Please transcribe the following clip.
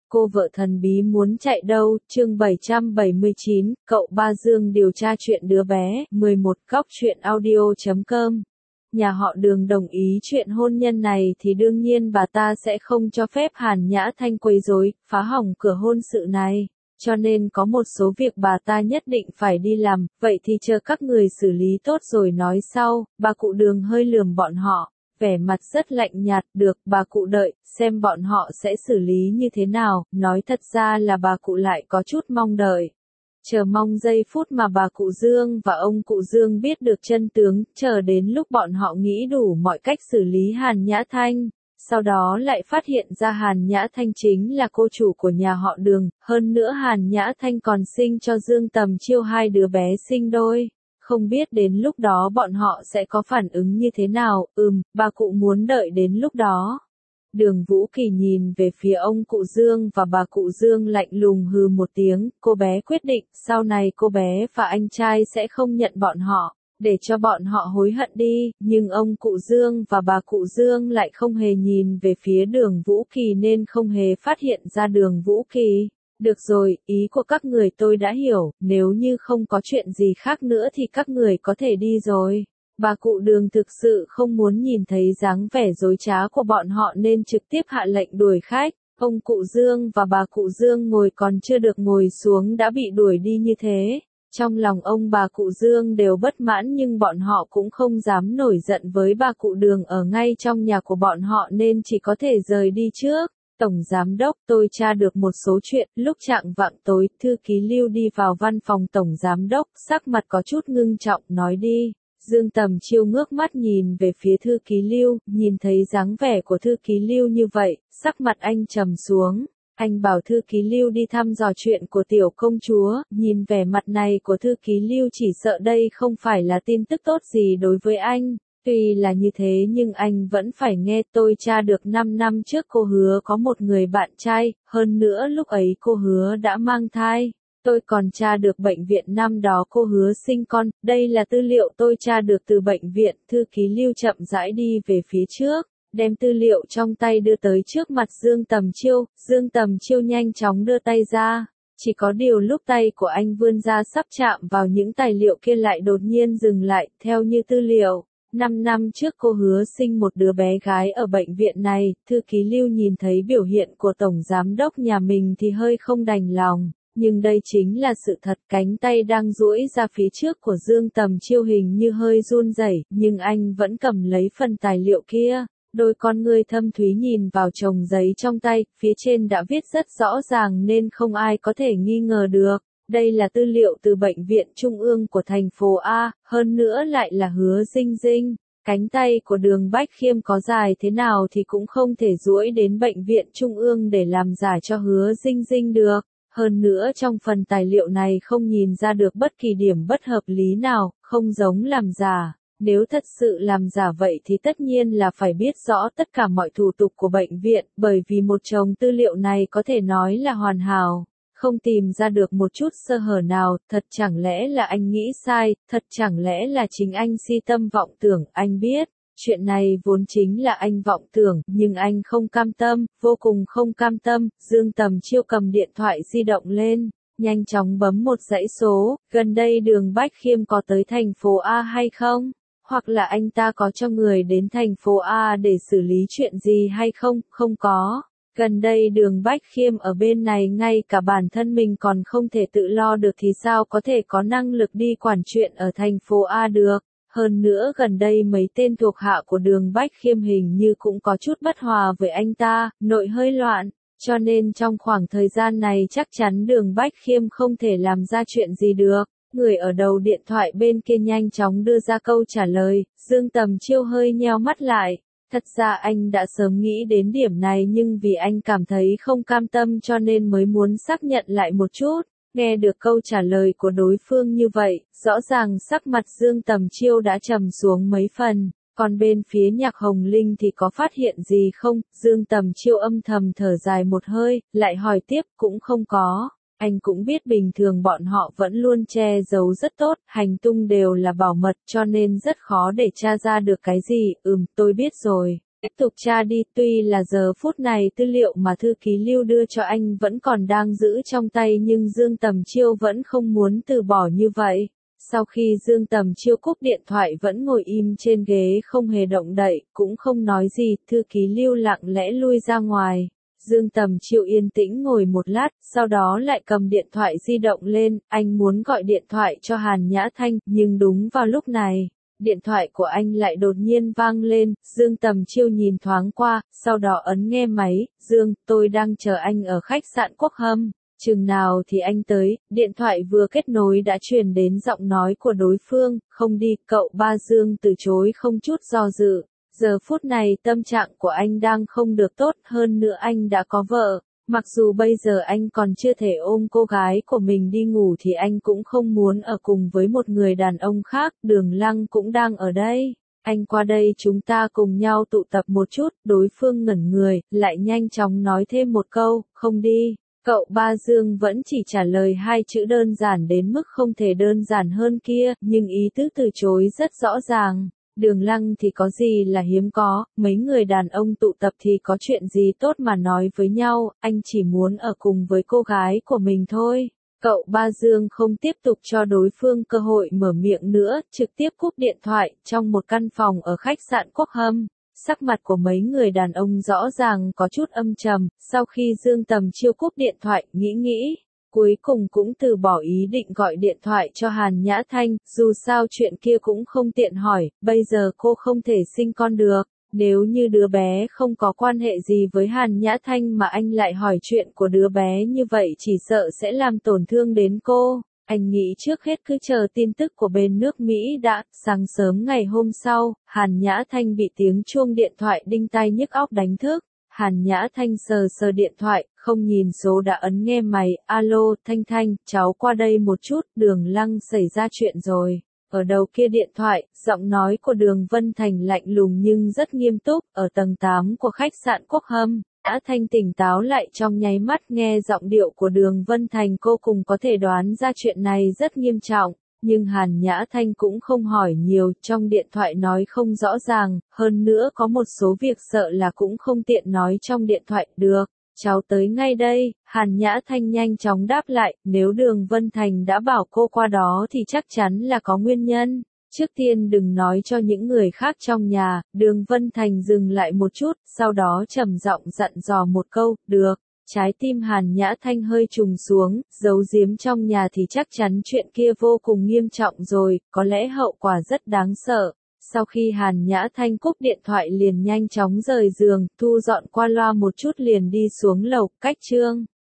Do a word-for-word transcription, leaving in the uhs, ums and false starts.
Cô vợ thần bí muốn chạy đâu, chương bảy trăm bảy mươi chín, cậu Ba Dương điều tra chuyện đứa bé, mười một góc truyện audio chấm com. Nhà họ Đường đồng ý chuyện hôn nhân này thì đương nhiên bà ta sẽ không cho phép Hàn Nhã Thanh quấy rối, phá hỏng cửa hôn sự này. Cho nên có một số việc bà ta nhất định phải đi làm, vậy thì chờ các người xử lý tốt rồi nói sau. Bà cụ Đường hơi lườm bọn họ, vẻ mặt rất lạnh nhạt. Được, bà cụ đợi, xem bọn họ sẽ xử lý như thế nào. Nói thật ra là bà cụ lại có chút mong đợi. Chờ mong giây phút mà bà cụ Dương và ông cụ Dương biết được chân tướng, chờ đến lúc bọn họ nghĩ đủ mọi cách xử lý Hàn Nhã Thanh. Sau đó lại phát hiện ra Hàn Nhã Thanh chính là cô chủ của nhà họ Đường, hơn nữa Hàn Nhã Thanh còn sinh cho Dương Tầm Chiêu hai đứa bé sinh đôi. Không biết đến lúc đó bọn họ sẽ có phản ứng như thế nào. Ừm, bà cụ muốn đợi đến lúc đó. Đường Vũ Kỳ nhìn về phía ông cụ Dương và bà cụ Dương lạnh lùng hừ một tiếng. Cô bé quyết định sau này cô bé và anh trai sẽ không nhận bọn họ, để cho bọn họ hối hận đi. Nhưng ông cụ Dương và bà cụ Dương lại không hề nhìn về phía Đường Vũ Kỳ nên không hề phát hiện ra Đường Vũ Kỳ. Được rồi, ý của các người tôi đã hiểu, nếu như không có chuyện gì khác nữa thì các người có thể đi rồi. Bà cụ Đường thực sự không muốn nhìn thấy dáng vẻ dối trá của bọn họ nên trực tiếp hạ lệnh đuổi khách. Ông cụ Dương và bà cụ Dương ngồi còn chưa được ngồi xuống đã bị đuổi đi như thế. Trong lòng ông bà cụ Dương đều bất mãn nhưng bọn họ cũng không dám nổi giận với bà cụ Đường ở ngay trong nhà của bọn họ nên chỉ có thể rời đi trước. Tổng Giám Đốc, tôi tra được một số chuyện. Lúc chạng vạng tối, thư ký Lưu đi vào văn phòng Tổng Giám Đốc, sắc mặt có chút ngưng trọng, nói đi. Dương Tầm Chiêu ngước mắt nhìn về phía thư ký Lưu, nhìn thấy dáng vẻ của thư ký Lưu như vậy, sắc mặt anh trầm xuống. Anh bảo thư ký Lưu đi thăm dò chuyện của tiểu công chúa, nhìn vẻ mặt này của thư ký Lưu chỉ sợ đây không phải là tin tức tốt gì đối với anh. Tuy là như thế nhưng anh vẫn phải nghe. Tôi tra được năm năm trước cô Hứa có một người bạn trai, hơn nữa lúc ấy cô Hứa đã mang thai. Tôi còn tra được bệnh viện năm đó cô Hứa sinh con, đây là tư liệu tôi tra được từ bệnh viện. Thư ký Lưu chậm rãi đi về phía trước, đem tư liệu trong tay đưa tới trước mặt Dương Tầm Chiêu. Dương Tầm Chiêu nhanh chóng đưa tay ra, chỉ có điều lúc tay của anh vươn ra sắp chạm vào những tài liệu kia lại đột nhiên dừng lại. Theo như tư liệu, năm năm trước cô Hứa sinh một đứa bé gái ở bệnh viện này. Thư ký Lưu nhìn thấy biểu hiện của Tổng Giám Đốc nhà mình thì hơi không đành lòng. Nhưng đây chính là sự thật. Cánh tay đang duỗi ra phía trước của Dương Tầm Chiêu hình như hơi run rẩy, nhưng anh vẫn cầm lấy phần tài liệu kia. Đôi con ngươi thâm thúy nhìn vào chồng giấy trong tay, phía trên đã viết rất rõ ràng nên không ai có thể nghi ngờ được. Đây là tư liệu từ bệnh viện trung ương của thành phố A, hơn nữa lại là Hứa Dinh Dinh. Cánh tay của Đường Bách Khiêm có dài thế nào thì cũng không thể duỗi đến bệnh viện trung ương để làm giả cho Hứa Dinh Dinh được. Hơn nữa trong phần tài liệu này không nhìn ra được bất kỳ điểm bất hợp lý nào, không giống làm giả. Nếu thật sự làm giả vậy thì tất nhiên là phải biết rõ tất cả mọi thủ tục của bệnh viện, bởi vì một chồng tư liệu này có thể nói là hoàn hảo, không tìm ra được một chút sơ hở nào. Thật chẳng lẽ là anh nghĩ sai, thật chẳng lẽ là chính anh si tâm vọng tưởng. Anh biết, chuyện này vốn chính là anh vọng tưởng, nhưng anh không cam tâm, vô cùng không cam tâm. Dương Tầm Chiêu cầm điện thoại di động lên, nhanh chóng bấm một dãy số. Gần đây Đường Bách Khiêm có tới thành phố A hay không? Hoặc là anh ta có cho người đến thành phố A để xử lý chuyện gì hay không? Không có. Gần đây Đường Bách Khiêm ở bên này ngay cả bản thân mình còn không thể tự lo được thì sao có thể có năng lực đi quản chuyện ở thành phố A được. Hơn nữa gần đây mấy tên thuộc hạ của Đường Bách Khiêm hình như cũng có chút bất hòa với anh ta, nội hơi loạn. Cho nên trong khoảng thời gian này chắc chắn Đường Bách Khiêm không thể làm ra chuyện gì được. Người ở đầu điện thoại bên kia nhanh chóng đưa ra câu trả lời. Dương Tầm Chiêu hơi nheo mắt lại. Thật ra anh đã sớm nghĩ đến điểm này nhưng vì anh cảm thấy không cam tâm cho nên mới muốn xác nhận lại một chút. Nghe được câu trả lời của đối phương như vậy, rõ ràng sắc mặt Dương Tầm Chiêu đã trầm xuống mấy phần. Còn bên phía Nhạc Hồng Linh thì có phát hiện gì không? Dương Tầm Chiêu âm thầm thở dài một hơi, lại hỏi tiếp. Cũng không có. Anh cũng biết bình thường bọn họ vẫn luôn che giấu rất tốt, hành tung đều là bảo mật cho nên rất khó để tra ra được cái gì. Ừm, tôi biết rồi. Tiếp tục tra đi, tuy là giờ phút này tư liệu mà thư ký Lưu đưa cho anh vẫn còn đang giữ trong tay nhưng Dương Tầm Chiêu vẫn không muốn từ bỏ như vậy. Sau khi Dương Tầm Chiêu cúp điện thoại vẫn ngồi im trên ghế không hề động đậy, cũng không nói gì, thư ký Lưu lặng lẽ lui ra ngoài. Dương Tầm Chiêu yên tĩnh ngồi một lát, sau đó lại cầm điện thoại di động lên, anh muốn gọi điện thoại cho Hàn Nhã Thanh, nhưng đúng vào lúc này, điện thoại của anh lại đột nhiên vang lên, Dương Tầm Chiêu nhìn thoáng qua, sau đó ấn nghe máy, Dương, tôi đang chờ anh ở khách sạn Quốc Hâm. Chừng nào thì anh tới, điện thoại vừa kết nối đã truyền đến giọng nói của đối phương, không đi, cậu ba Dương từ chối không chút do dự. Giờ phút này tâm trạng của anh đang không được tốt, hơn nữa anh đã có vợ, mặc dù bây giờ anh còn chưa thể ôm cô gái của mình đi ngủ thì anh cũng không muốn ở cùng với một người đàn ông khác, Đường Lăng cũng đang ở đây. Anh qua đây chúng ta cùng nhau tụ tập một chút, đối phương ngẩn người, lại nhanh chóng nói thêm một câu, không đi. Cậu ba Dương vẫn chỉ trả lời hai chữ đơn giản đến mức không thể đơn giản hơn kia, nhưng ý tứ từ chối rất rõ ràng. Đường Lăng thì có gì là hiếm có, mấy người đàn ông tụ tập thì có chuyện gì tốt mà nói với nhau, anh chỉ muốn ở cùng với cô gái của mình thôi. Cậu ba Dương không tiếp tục cho đối phương cơ hội mở miệng nữa, trực tiếp cúp điện thoại, trong một căn phòng ở khách sạn Quốc Hâm. Sắc mặt của mấy người đàn ông rõ ràng có chút âm trầm, sau khi Dương Tầm Chiêu cúp điện thoại, nghĩ nghĩ, cuối cùng cũng từ bỏ ý định gọi điện thoại cho Hàn Nhã Thanh, dù sao chuyện kia cũng không tiện hỏi, bây giờ cô không thể sinh con được, nếu như đứa bé không có quan hệ gì với Hàn Nhã Thanh mà anh lại hỏi chuyện của đứa bé như vậy chỉ sợ sẽ làm tổn thương đến cô. Anh nghĩ trước hết cứ chờ tin tức của bên nước Mỹ đã. Sáng sớm ngày hôm sau, Hàn Nhã Thanh bị tiếng chuông điện thoại đinh tai nhức óc đánh thức. Hàn Nhã Thanh sờ sờ điện thoại, không nhìn số đã ấn nghe máy, alo, Thanh Thanh, cháu qua đây một chút, Đường Lăng xảy ra chuyện rồi. Ở đầu kia điện thoại, giọng nói của Đường Vân Thành lạnh lùng nhưng rất nghiêm túc, ở tầng tám của khách sạn Quốc Hâm. Nhã Thanh tỉnh táo lại trong nháy mắt nghe giọng điệu của Đường Vân Thành cô cùng có thể đoán ra chuyện này rất nghiêm trọng, nhưng Hàn Nhã Thanh cũng không hỏi nhiều, trong điện thoại nói không rõ ràng, hơn nữa có một số việc sợ là cũng không tiện nói trong điện thoại, được, cháu tới ngay đây, Hàn Nhã Thanh nhanh chóng đáp lại, nếu Đường Vân Thành đã bảo cô qua đó thì chắc chắn là có nguyên nhân. Trước tiên đừng nói cho những người khác trong nhà, Đường Vân Thành dừng lại một chút, sau đó trầm giọng dặn dò một câu, được. Trái tim Hàn Nhã Thanh hơi trùng xuống, giấu giếm trong nhà thì chắc chắn chuyện kia vô cùng nghiêm trọng rồi, có lẽ hậu quả rất đáng sợ. Sau khi Hàn Nhã Thanh cúp điện thoại liền nhanh chóng rời giường, thu dọn qua loa một chút liền đi xuống lầu, cách Trương